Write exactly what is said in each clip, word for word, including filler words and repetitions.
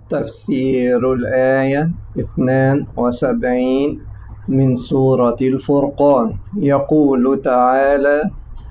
تفسير الآية اثنان وسبعين من سورة الفرقان. يقول تعالى: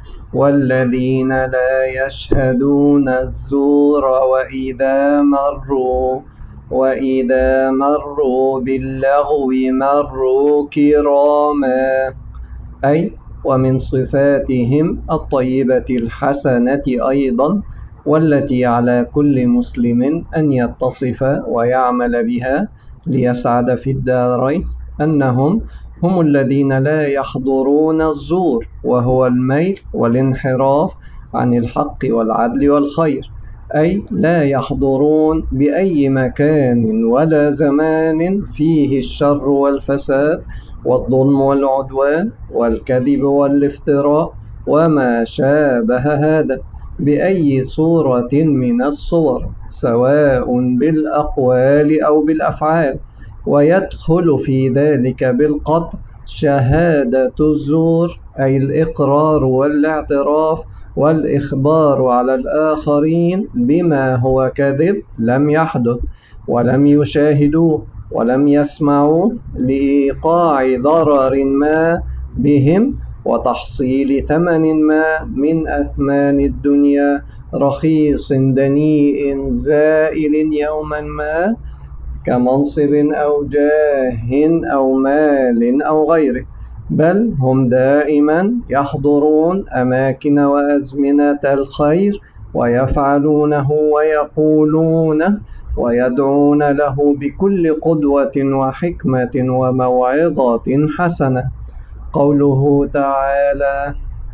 والذين لا يشهدون الزور وإذا مروا وإذا مروا باللغو مروا كراما، أي ومن صفاتهم الطيبة الحسنة أيضا، والتي على كل مسلم أن يتصف ويعمل بها ليسعد في الدارين، أنهم هم الذين لا يحضرون الزور، وهو الميل والانحراف عن الحق والعدل والخير، أي لا يحضرون بأي مكان ولا زمان فيه الشر والفساد والظلم والعدوان والكذب والافتراء وما شابه هذا بأي صورة من الصور، سواء بالأقوال أو بالأفعال. ويدخل في ذلك بالقطع شهادة الزور، أي الإقرار والاعتراف والإخبار على الآخرين بما هو كذب لم يحدث ولم يشاهدوه ولم يسمعوه، لإيقاع ضرر ما بهم وتحصيل ثمن ما من أثمان الدنيا رخيص دنيء زائل يوما ما، كمنصب أو جاه أو مال أو غيره، بل هم دائما يحضرون أماكن وأزمنة الخير ويفعلونه ويقولونه ويدعون له بكل قدوة وحكمة وموعظة حسنة. قوله تعالى: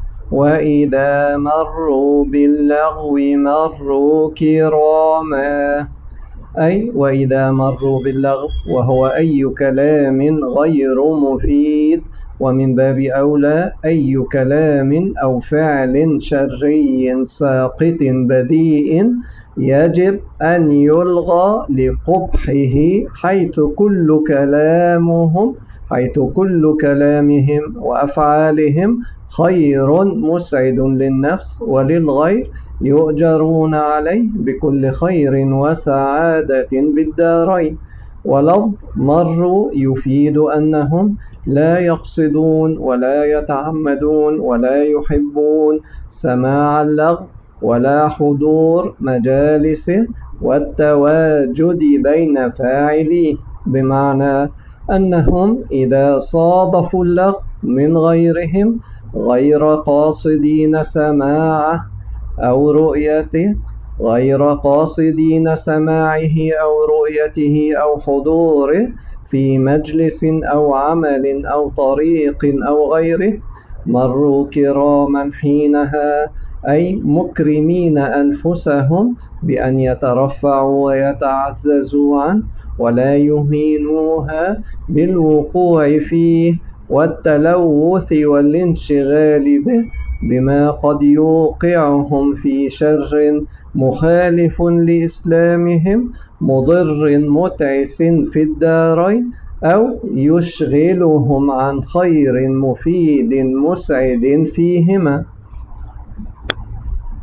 وإذا مروا باللغو مروا كراما، أي وإذا مروا باللغو، وهو أي كلام غير مفيد، ومن باب أولى أي كلام أو فعل شرعي ساقط بذيء يجب أن يلغى لقبحه، حيث كل كلامهم حيث كل كلامهم وأفعالهم خير مسعد للنفس وللغير، يؤجرون عليه بكل خير وسعادة بالدارين. ولفظ مروا يفيد أنهم لا يقصدون ولا يتعمدون ولا يحبون سماع اللغو ولا حضور مجالسه والتواجد بين فاعليه، بمعنى أنهم إذا صادفوا اللغو من غيرهم غير قاصدين سماعه أو رؤيته غير قاصدين سماعه أو رؤيته أو حضوره في مجلس أو عمل أو طريق أو غيره، مروا كراما حينها، أي مكرمين أنفسهم بأن يترفعوا ويتعززوا عنه ولا يهينوها بالوقوع فيه والتلوث والانشغال به بما قد يوقعهم في شر مخالف لإسلامهم مضر متعس في الدارين، أو يشغلهم عن خير مفيد مسعد فيهما.